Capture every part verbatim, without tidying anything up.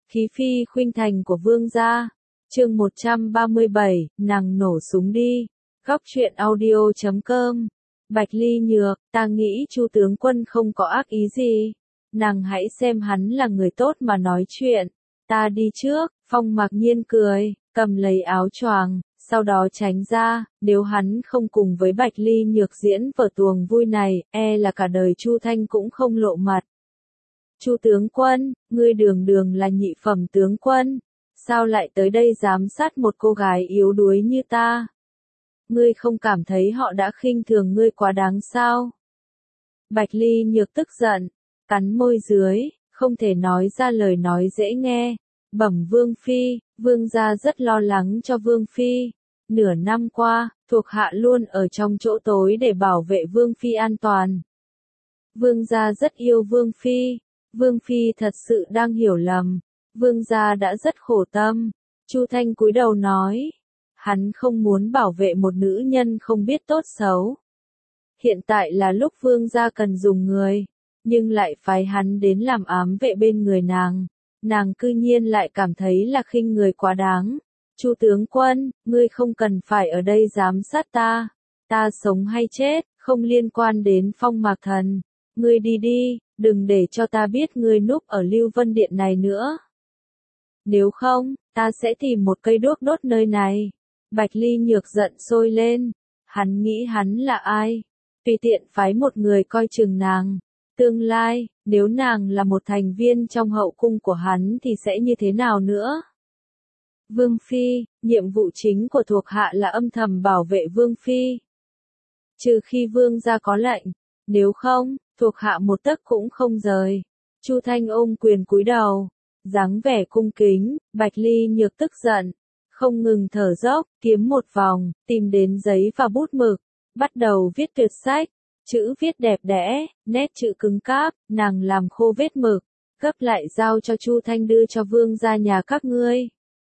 Khí phi khuynh thành của vương gia. Chương một trăm ba mươi bảy, nàng nổ súng đi. Góc truyện audio chấm com. Bạch Ly Nhược, ta nghĩ Chu tướng quân không có ác ý gì. Nàng hãy xem hắn là người tốt mà nói chuyện. Ta đi trước. Phong Mạc Nhiên cười, cầm lấy áo choàng, sau đó tránh ra. Nếu hắn không cùng với Bạch Ly Nhược diễn vở tuồng vui này, e là cả đời Chu Thanh cũng không lộ mặt. Chu tướng quân, ngươi đường đường là nhị phẩm tướng quân, sao lại tới đây giám sát một cô gái yếu đuối như ta? Ngươi không cảm thấy họ đã khinh thường ngươi quá đáng sao? Bạch Ly Nhược tức giận, cắn môi dưới, không thể nói ra lời nói dễ nghe. Bẩm Vương Phi, Vương gia rất lo lắng cho Vương Phi. Nửa năm qua, thuộc hạ luôn ở trong chỗ tối để bảo vệ Vương Phi an toàn. Vương gia rất yêu Vương Phi. Vương Phi thật sự đang hiểu lầm. Vương gia đã rất khổ tâm. Chu Thanh cúi đầu nói. Hắn không muốn bảo vệ một nữ nhân không biết tốt xấu. Hiện tại là lúc vương gia cần dùng người, nhưng lại phái hắn đến làm ám vệ bên người nàng. Nàng cư nhiên lại cảm thấy là khinh người quá đáng. Chu tướng quân, ngươi không cần phải ở đây giám sát ta. Ta sống hay chết, không liên quan đến Phong Mạc Thần. Ngươi đi đi, đừng để cho ta biết ngươi núp ở Lưu Vân Điện này nữa. Nếu không, ta sẽ tìm một cây đuốc đốt nơi này. Bạch Ly Nhược giận sôi lên. Hắn nghĩ hắn là ai? Tùy tiện phái một người coi chừng nàng. Tương lai, nếu nàng là một thành viên trong hậu cung của hắn thì sẽ như thế nào nữa? Vương Phi, nhiệm vụ chính của thuộc hạ là âm thầm bảo vệ Vương Phi. Trừ khi Vương gia có lệnh, nếu không, thuộc hạ một tấc cũng không rời. Chu Thanh ôm quyền cúi đầu, dáng vẻ cung kính. Bạch Ly Nhược tức giận, không ngừng thở dốc, kiếm một vòng, tìm đến giấy và bút mực, bắt đầu viết tuyệt sách. Chữ viết đẹp đẽ, nét chữ cứng cáp, nàng làm khô vết mực, gấp lại giao cho Chu Thanh đưa cho vương gia nhà các ngươi.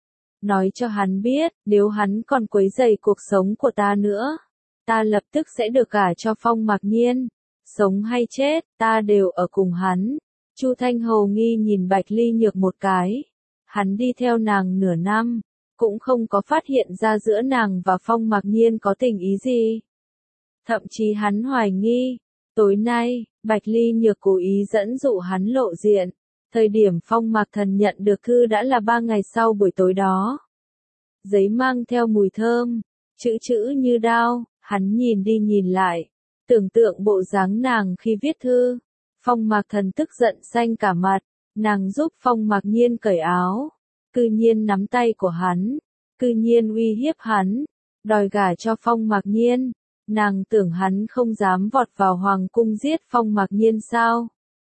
Nói cho hắn biết, nếu hắn còn quấy rầy cuộc sống của ta nữa, ta lập tức sẽ được gả cho Phong Mạc Nhiên. Sống hay chết, ta đều ở cùng hắn. Chu Thanh hồ nghi nhìn Bạch Ly Nhược một cái. Hắn đi theo nàng nửa năm, cũng không có phát hiện ra giữa nàng và Phong Mạc Nhiên có tình ý gì. Thậm chí hắn hoài nghi, tối nay, Bạch Ly Nhược cố ý dẫn dụ hắn lộ diện. Thời điểm Phong Mạc Thần nhận được thư đã là ba ngày sau buổi tối đó. Giấy mang theo mùi thơm, chữ chữ như đao, hắn nhìn đi nhìn lại, tưởng tượng bộ dáng nàng khi viết thư. Phong Mạc Thần tức giận xanh cả mặt, nàng giúp Phong Mạc Nhiên cởi áo, cư nhiên nắm tay của hắn, cư nhiên uy hiếp hắn, đòi gả cho Phong Mạc Nhiên. Nàng tưởng hắn không dám vọt vào hoàng cung giết Phong Mạc Nhiên sao?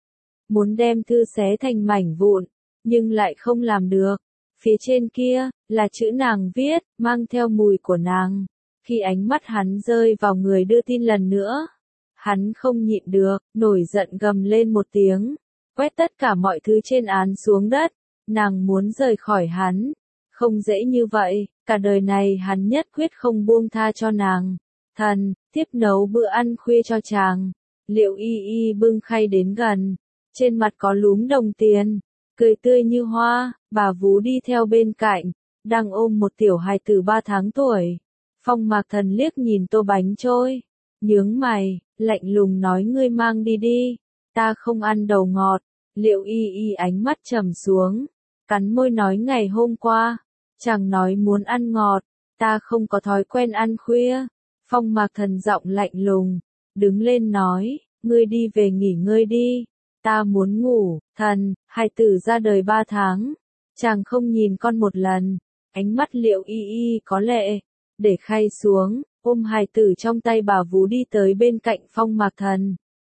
Muốn đem thư xé thành mảnh vụn, nhưng lại không làm được. Phía trên kia, là chữ nàng viết, mang theo mùi của nàng. Khi ánh mắt hắn rơi vào người đưa tin lần nữa, hắn không nhịn được, nổi giận gầm lên một tiếng, quét tất cả mọi thứ trên án xuống đất. Nàng muốn rời khỏi hắn. Không dễ như vậy, cả đời này hắn nhất quyết không buông tha cho nàng. Thần, tiếp nấu bữa ăn khuya cho chàng. Liệu y y bưng khay đến gần, trên mặt có lúm đồng tiền, cười tươi như hoa. Bà Vú đi theo bên cạnh, đang ôm một tiểu hài tử ba tháng tuổi. Phong Mạc Thần liếc nhìn tô bánh trôi, nhướng mày, lạnh lùng nói ngươi mang đi đi, ta không ăn đầu ngọt. Liệu y y ánh mắt trầm xuống, cắn môi nói ngày hôm qua, chàng nói muốn ăn ngọt, ta không có thói quen ăn khuya. Phong Mạc Thần giọng lạnh lùng, đứng lên nói, ngươi đi về nghỉ ngơi đi, ta muốn ngủ. Thần, hài tử ra đời ba tháng, chàng không nhìn con một lần. Ánh mắt Liệu y y có lệ, để khay xuống, ôm hài tử trong tay bà Vú đi tới bên cạnh Phong Mạc Thần.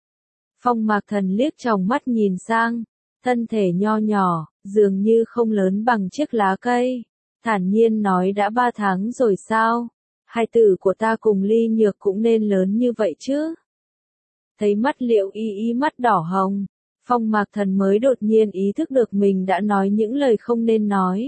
Phong Mạc Thần liếc tròng mắt nhìn sang, thân thể nho nhỏ, dường như không lớn bằng chiếc lá cây, thản nhiên nói đã ba tháng rồi sao? Hài tử của ta cùng Ly Nhược cũng nên lớn như vậy chứ. Thấy mắt Liệu y y mắt đỏ hồng, Phong Mạc Thần mới đột nhiên ý thức được mình đã nói những lời không nên nói.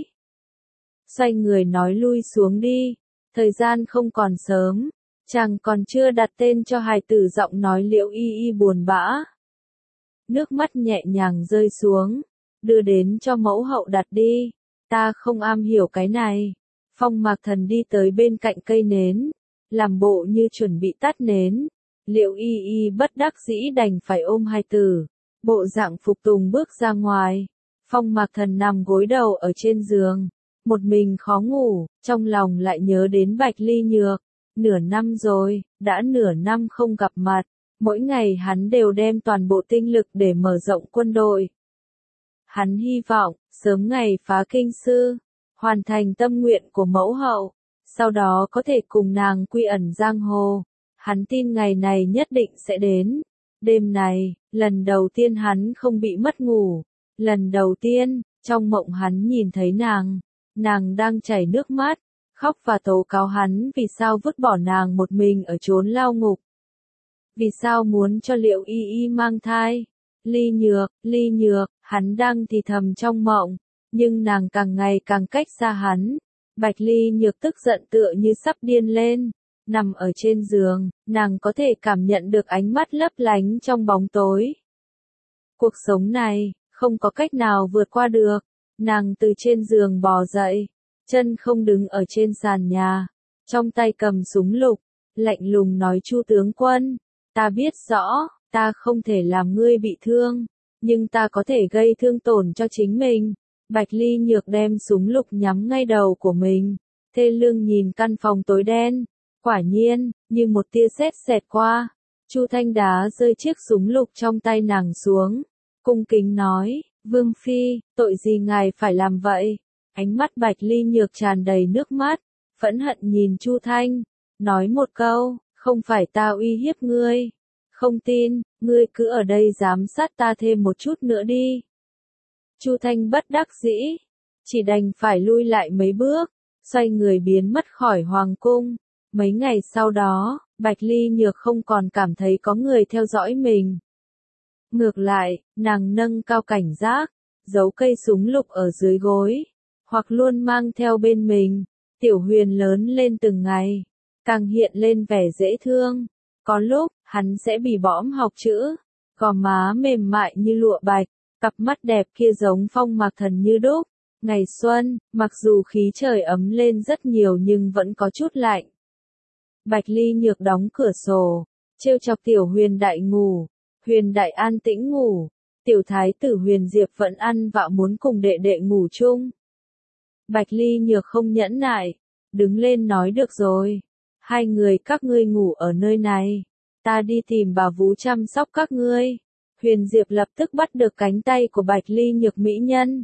Xoay người nói lui xuống đi, thời gian không còn sớm, chàng còn chưa đặt tên cho hài tử. Giọng nói Liệu y y buồn bã. Nước mắt nhẹ nhàng rơi xuống, đưa đến cho mẫu hậu đặt đi, ta không am hiểu cái này. Phong Mạc Thần đi tới bên cạnh cây nến, làm bộ như chuẩn bị tắt nến. Liệu Y Y bất đắc dĩ đành phải ôm hai tử, bộ dạng phục tùng bước ra ngoài. Phong Mạc Thần nằm gối đầu ở trên giường, một mình khó ngủ, trong lòng lại nhớ đến Bạch Ly Nhược. Nửa năm rồi, đã nửa năm không gặp mặt, mỗi ngày hắn đều đem toàn bộ tinh lực để mở rộng quân đội. Hắn hy vọng, sớm ngày phá kinh sư, hoàn thành tâm nguyện của mẫu hậu, sau đó có thể cùng nàng quy ẩn giang hồ. Hắn tin ngày này nhất định sẽ đến. Đêm này, lần đầu tiên hắn không bị mất ngủ. Lần đầu tiên, trong mộng hắn nhìn thấy nàng. Nàng đang chảy nước mắt, khóc và tố cáo hắn vì sao vứt bỏ nàng một mình ở chốn lao ngục. Vì sao muốn cho Liệu Y Y mang thai. Ly Nhược, Ly Nhược, hắn đang thì thầm trong mộng, nhưng nàng càng ngày càng cách xa hắn. Bạch Ly Nhược tức giận tựa như sắp điên lên, nằm ở trên giường, nàng có thể cảm nhận được ánh mắt lấp lánh trong bóng tối. Cuộc sống này, không có cách nào vượt qua được. Nàng từ trên giường bò dậy, chân không đứng ở trên sàn nhà, trong tay cầm súng lục, lạnh lùng nói: Chu tướng quân, ta biết rõ, ta không thể làm ngươi bị thương, nhưng ta có thể gây thương tổn cho chính mình. Bạch Ly Nhược đem súng lục nhắm ngay đầu của mình, thê lương nhìn căn phòng tối đen. Quả nhiên, như một tia sét xẹt qua, Chu Thanh đá rơi chiếc súng lục trong tay nàng xuống, cung kính nói: Vương phi, tội gì ngài phải làm vậy? Ánh mắt Bạch Ly Nhược tràn đầy nước mắt, phẫn hận nhìn Chu Thanh, nói một câu: không phải ta uy hiếp ngươi. Không tin, ngươi cứ ở đây giám sát ta thêm một chút nữa đi. Chu Thanh bất đắc dĩ, chỉ đành phải lui lại mấy bước, xoay người biến mất khỏi hoàng cung. Mấy ngày sau đó, Bạch Ly Nhược không còn cảm thấy có người theo dõi mình. Ngược lại, nàng nâng cao cảnh giác, giấu cây súng lục ở dưới gối, hoặc luôn mang theo bên mình. Tiểu Huyền lớn lên từng ngày, càng hiện lên vẻ dễ thương. Có lúc, hắn sẽ bị bõm học chữ, gò má mềm mại như lụa bạch, cặp mắt đẹp kia giống Phong Mạc Thần như đúc. Ngày xuân, mặc dù khí trời ấm lên rất nhiều nhưng vẫn có chút lạnh. Bạch Ly Nhược đóng cửa sổ, trêu chọc Tiểu Huyền Đại ngủ. Huyền Đại an tĩnh ngủ, tiểu thái tử Huyền Diệp vẫn ăn vạ muốn cùng đệ đệ ngủ chung. Bạch Ly Nhược không nhẫn nại, đứng lên nói: được rồi, hai người các ngươi ngủ ở nơi này, ta đi tìm bà vú chăm sóc các ngươi. Huyền Diệp lập tức bắt được cánh tay của Bạch Ly Nhược mỹ nhân.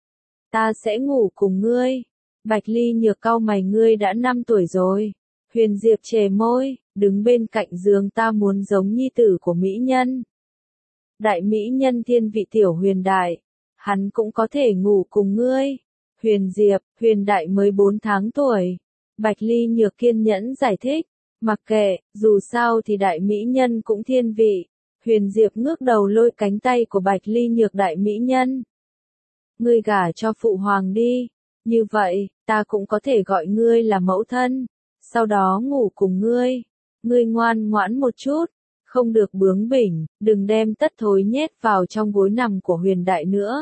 Ta sẽ ngủ cùng ngươi. Bạch Ly Nhược cau mày: ngươi đã năm tuổi rồi. Huyền Diệp chề môi, đứng bên cạnh giường: ta muốn giống nhi tử của mỹ nhân. Đại mỹ nhân thiên vị Tiểu Huyền Đại, hắn cũng có thể ngủ cùng ngươi. Huyền Diệp, Huyền Đại mới bốn tháng tuổi. Bạch Ly Nhược kiên nhẫn giải thích, mặc kệ, dù sao thì đại mỹ nhân cũng thiên vị. Huyền Diệp ngước đầu lôi cánh tay của Bạch Ly Nhược: đại mỹ nhân, ngươi gả cho phụ hoàng đi, như vậy, ta cũng có thể gọi ngươi là mẫu thân, sau đó ngủ cùng ngươi. Ngươi ngoan ngoãn một chút, không được bướng bỉnh, đừng đem tất thối nhét vào trong gối nằm của Huyền Đại nữa.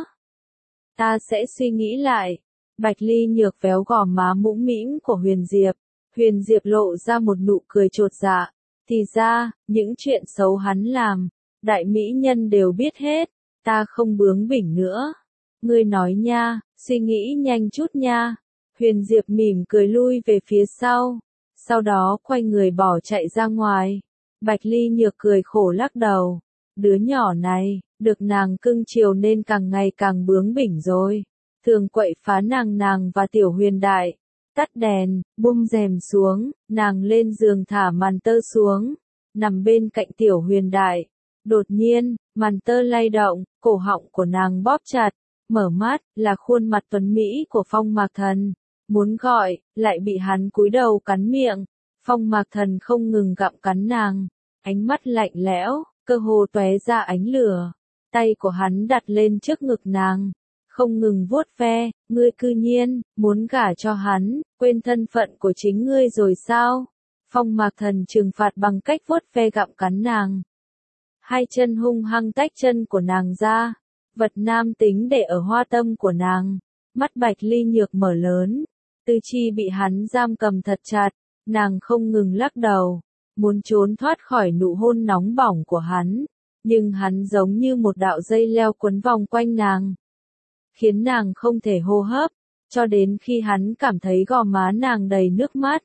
Ta sẽ suy nghĩ lại. Bạch Ly Nhược véo gò má mũm mĩm của Huyền Diệp. Huyền Diệp lộ ra một nụ cười chột dạ. Thì ra, những chuyện xấu hắn làm, đại mỹ nhân đều biết hết. Ta không bướng bỉnh nữa. Ngươi nói nha, suy nghĩ nhanh chút nha. Huyền Diệp mỉm cười lui về phía sau, sau đó quay người bỏ chạy ra ngoài. Bạch Ly Nhược cười khổ lắc đầu. Đứa nhỏ này, được nàng cưng chiều nên càng ngày càng bướng bỉnh rồi. Thường quậy phá nàng nàng và Tiểu Huyền Đại. Tắt đèn, buông rèm xuống, nàng lên giường thả màn tơ xuống, nằm bên cạnh Tiểu Huyền Đại. Đột nhiên, màn tơ lay động, cổ họng của nàng bóp chặt, mở mắt, là khuôn mặt tuấn mỹ của Phong Mạc Thần. Muốn gọi, lại bị hắn cúi đầu cắn miệng. Phong Mạc Thần không ngừng gặm cắn nàng, ánh mắt lạnh lẽo, cơ hồ tóe ra ánh lửa. Tay của hắn đặt lên trước ngực nàng, không ngừng vuốt ve. Ngươi cư nhiên muốn gả cho hắn, quên thân phận của chính ngươi rồi sao? Phong Mạc Thần trừng phạt bằng cách vuốt ve gặm cắn nàng. Hai chân hung hăng tách chân của nàng ra, vật nam tính để ở hoa tâm của nàng. Mắt Bạch Ly Nhược mở lớn, tư chi bị hắn giam cầm thật chặt, nàng không ngừng lắc đầu, muốn trốn thoát khỏi nụ hôn nóng bỏng của hắn, nhưng hắn giống như một đạo dây leo quấn vòng quanh nàng, khiến nàng không thể hô hấp, cho đến khi hắn cảm thấy gò má nàng đầy nước mắt,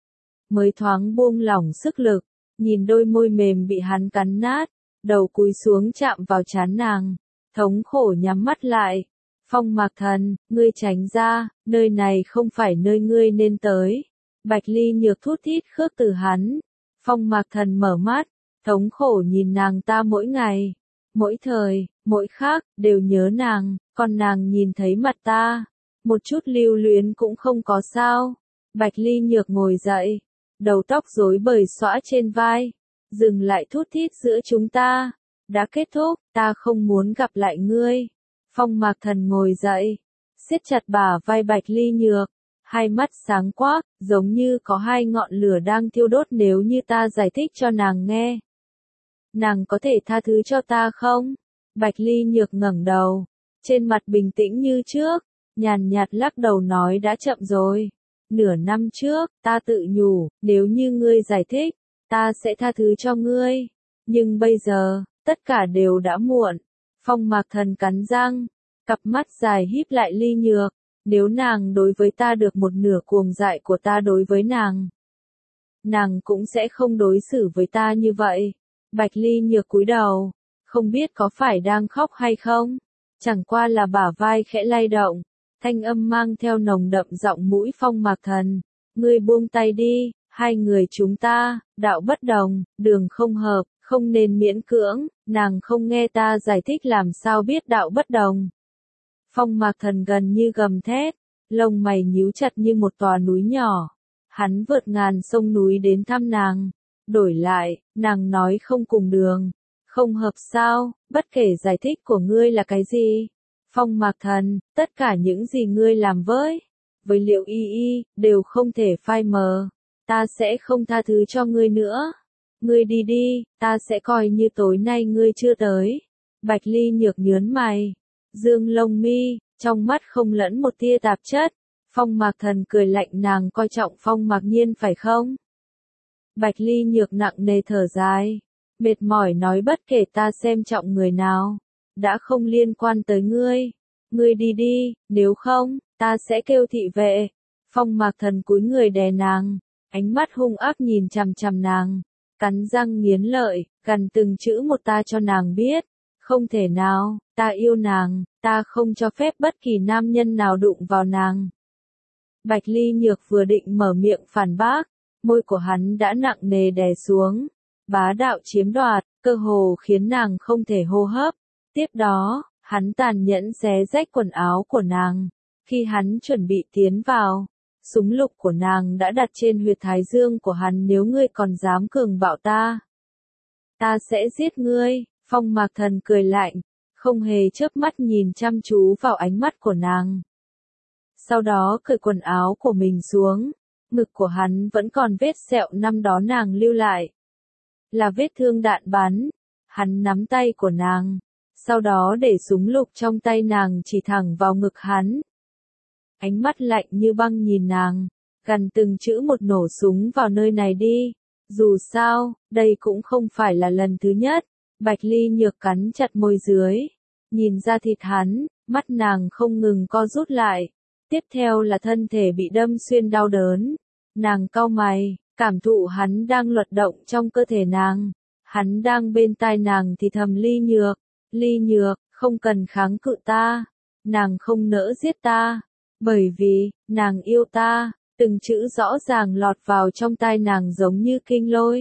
mới thoáng buông lỏng sức lực, nhìn đôi môi mềm bị hắn cắn nát, đầu cúi xuống chạm vào trán nàng, thống khổ nhắm mắt lại. Phong Mạc Thần, ngươi tránh ra, nơi này không phải nơi ngươi nên tới. Bạch Ly Nhược thút thít khước từ hắn. Phong Mạc Thần mở mắt, thống khổ nhìn nàng ta mỗi ngày, mỗi thời, mỗi khắc, đều nhớ nàng, còn nàng nhìn thấy mặt ta, một chút lưu luyến cũng không có sao. Bạch Ly Nhược ngồi dậy, đầu tóc rối bời xõa trên vai, dừng lại thút thít giữa chúng ta, đã kết thúc, ta không muốn gặp lại ngươi. Phong Mạc Thần ngồi dậy, siết chặt bả vai Bạch Ly Nhược, hai mắt sáng quắc, giống như có hai ngọn lửa đang thiêu đốt. Nếu như ta giải thích cho nàng nghe, nàng có thể tha thứ cho ta không? Bạch Ly Nhược ngẩng đầu, trên mặt bình tĩnh như trước, nhàn nhạt lắc đầu nói đã chậm rồi. Nửa năm trước, ta tự nhủ, nếu như ngươi giải thích, ta sẽ tha thứ cho ngươi. Nhưng bây giờ, tất cả đều đã muộn. Phong Mạc Thần cắn răng, cặp mắt dài híp lại. Ly Nhược, nếu nàng đối với ta được một nửa cuồng dại của ta đối với nàng, nàng cũng sẽ không đối xử với ta như vậy. Bạch Ly Nhược cúi đầu, không biết có phải đang khóc hay không, chẳng qua là bả vai khẽ lay động, thanh âm mang theo nồng đậm giọng mũi. Phong Mạc Thần, ngươi buông tay đi, hai người chúng ta, đạo bất đồng, đường không hợp, không nên miễn cưỡng. Nàng không nghe ta giải thích làm sao biết đạo bất đồng. Phong Mạc Thần gần như gầm thét, lông mày nhíu chặt như một tòa núi nhỏ. Hắn vượt ngàn sông núi đến thăm nàng, đổi lại, nàng nói không cùng đường, không hợp sao, bất kể giải thích của ngươi là cái gì. Phong Mạc Thần, tất cả những gì ngươi làm với, với Liệu Y Y, đều không thể phai mờ. Ta sẽ không tha thứ cho ngươi nữa. Ngươi đi đi, ta sẽ coi như tối nay ngươi chưa tới. Bạch Ly Nhược nhớn mày, dương lông mi, trong mắt không lẫn một tia tạp chất. Phong Mạc Thần cười lạnh, nàng coi trọng Phong Mạc Nhiên phải không? Bạch Ly Nhược nặng nề thở dài, mệt mỏi nói bất kể ta xem trọng người nào, đã không liên quan tới ngươi. Ngươi đi đi, nếu không, ta sẽ kêu thị vệ. Phong Mạc Thần cúi người đè nàng, ánh mắt hung ác nhìn chằm chằm nàng, cắn răng nghiến lợi, gằn từng chữ một. Ta cho nàng biết, không thể nào, ta yêu nàng, ta không cho phép bất kỳ nam nhân nào đụng vào nàng. Bạch Ly Nhược vừa định mở miệng phản bác, môi của hắn đã nặng nề đè xuống, bá đạo chiếm đoạt, cơ hồ khiến nàng không thể hô hấp. Tiếp đó, hắn tàn nhẫn xé rách quần áo của nàng. Khi hắn chuẩn bị tiến vào, súng lục của nàng đã đặt trên huyệt thái dương của hắn. Nếu ngươi còn dám cường bạo ta, ta sẽ giết ngươi. Phong Mạc Thần cười lạnh, không hề chớp mắt nhìn chăm chú vào ánh mắt của nàng. Sau đó cởi quần áo của mình xuống, ngực của hắn vẫn còn vết sẹo năm đó nàng lưu lại. Là vết thương đạn bắn. Hắn nắm tay của nàng, sau đó để súng lục trong tay nàng chỉ thẳng vào ngực hắn. Ánh mắt lạnh như băng nhìn nàng, gằn từng chữ một, nổ súng vào nơi này đi. Dù sao, đây cũng không phải là lần thứ nhất. Bạch Ly Nhược cắn chặt môi dưới, nhìn ra thịt hắn, mắt nàng không ngừng co rút lại. Tiếp theo là thân thể bị đâm xuyên đau đớn. Nàng cau mày, cảm thụ hắn đang luật động trong cơ thể nàng. Hắn đang bên tai nàng thì thầm, Ly Nhược, Ly Nhược, không cần kháng cự ta. Nàng không nỡ giết ta, bởi vì, nàng yêu ta. Từng chữ rõ ràng lọt vào trong tai nàng giống như kinh lôi.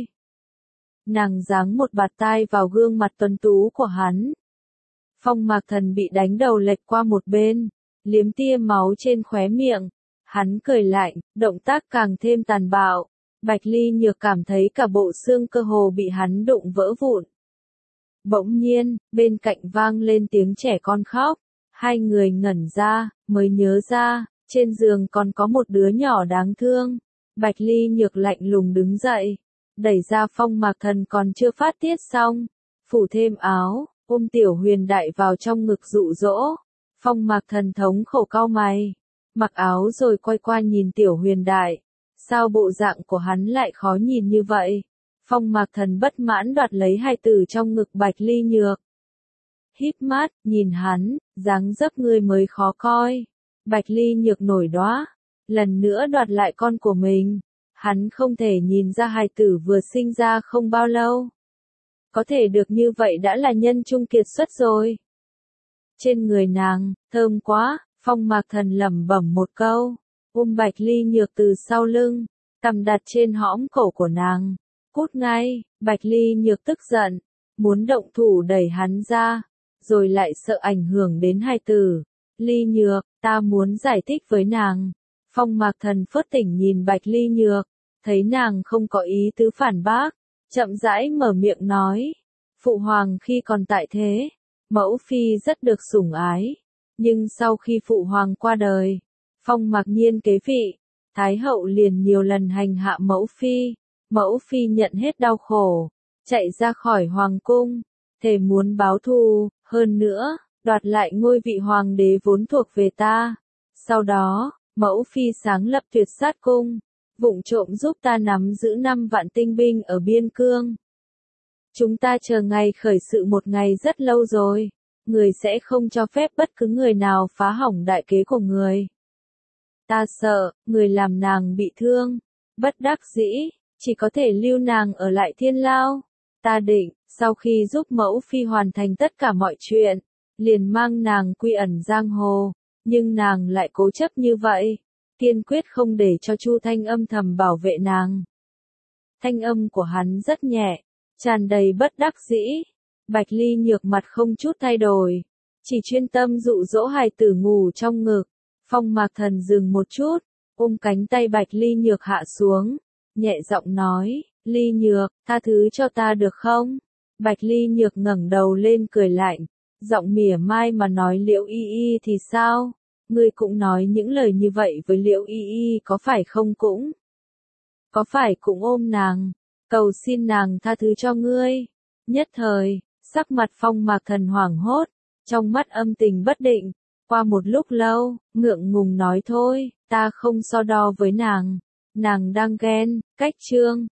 Nàng giáng một bạt tai vào gương mặt tuấn tú của hắn. Phong Mạc Thần bị đánh đầu lệch qua một bên, liếm tia máu trên khóe miệng. Hắn cười lạnh, động tác càng thêm tàn bạo. Bạch Ly Nhược cảm thấy cả bộ xương cơ hồ bị hắn đụng vỡ vụn. Bỗng nhiên, bên cạnh vang lên tiếng trẻ con khóc. Hai người ngẩn ra, mới nhớ ra, trên giường còn có một đứa nhỏ đáng thương. Bạch Ly Nhược lạnh lùng đứng dậy, đẩy ra Phong Mạc Thần còn chưa phát tiết xong, phủ thêm áo, ôm Tiểu Huyền Đại vào trong ngực dụ dỗ. Phong Mạc Thần thống khổ cau mày, mặc áo rồi quay qua nhìn Tiểu Huyền Đại. Sao bộ dạng của hắn lại khó nhìn như vậy? Phong Mạc Thần bất mãn đoạt lấy hài tử trong ngực Bạch Ly Nhược. Híp mắt, nhìn hắn, dáng dấp ngươi mới khó coi. Bạch Ly Nhược nổi đoá, lần nữa đoạt lại con của mình. Hắn không thể nhìn ra hài tử vừa sinh ra không bao lâu. Có thể được như vậy đã là nhân trung kiệt xuất rồi. Trên người nàng, thơm quá, Phong Mạc Thần lẩm bẩm một câu, ôm Bạch Ly Nhược từ sau lưng, cầm đặt trên hõm cổ của nàng. Cút ngay, Bạch Ly Nhược tức giận, muốn động thủ đẩy hắn ra, rồi lại sợ ảnh hưởng đến hài tử. Ly Nhược, ta muốn giải thích với nàng. Phong Mạc Thần phớt tỉnh nhìn Bạch Ly Nhược, thấy nàng không có ý tứ phản bác, chậm rãi mở miệng nói. Phụ hoàng khi còn tại thế, mẫu phi rất được sủng ái, nhưng sau khi phụ hoàng qua đời, Phong Mạc Nhiên kế vị, Thái hậu liền nhiều lần hành hạ mẫu phi, mẫu phi nhận hết đau khổ, chạy ra khỏi hoàng cung, thề muốn báo thù, hơn nữa, đoạt lại ngôi vị hoàng đế vốn thuộc về ta. Sau đó, mẫu phi sáng lập Tuyệt Sát Cung, vụng trộm giúp ta nắm giữ năm vạn tinh binh ở biên cương. Chúng ta chờ ngày khởi sự một ngày rất lâu rồi, người sẽ không cho phép bất cứ người nào phá hỏng đại kế của người. Ta sợ, người làm nàng bị thương, bất đắc dĩ, chỉ có thể lưu nàng ở lại thiên lao. Ta định, sau khi giúp mẫu phi hoàn thành tất cả mọi chuyện, liền mang nàng quy ẩn giang hồ, nhưng nàng lại cố chấp như vậy, kiên quyết không để cho Chu Thanh âm thầm bảo vệ nàng. Thanh âm của hắn rất nhẹ, tràn đầy bất đắc dĩ. Bạch Ly Nhược mặt không chút thay đổi, chỉ chuyên tâm dụ dỗ hài tử ngủ trong ngực. Phong Mạc Thần dừng một chút, ôm cánh tay Bạch Ly Nhược hạ xuống, nhẹ giọng nói, Ly Nhược, tha thứ cho ta được không? Bạch Ly Nhược ngẩng đầu lên cười lạnh, giọng mỉa mai mà nói Liễu Y Y thì sao? Ngươi cũng nói những lời như vậy với Liễu Y Y có phải không cũng? Có phải cũng ôm nàng, cầu xin nàng tha thứ cho ngươi? Nhất thời, sắc mặt Phong Mạc Thần hoảng hốt, trong mắt âm tình bất định, qua một lúc lâu, ngượng ngùng nói thôi, ta không so đo với nàng, nàng đang ghen, cách chương.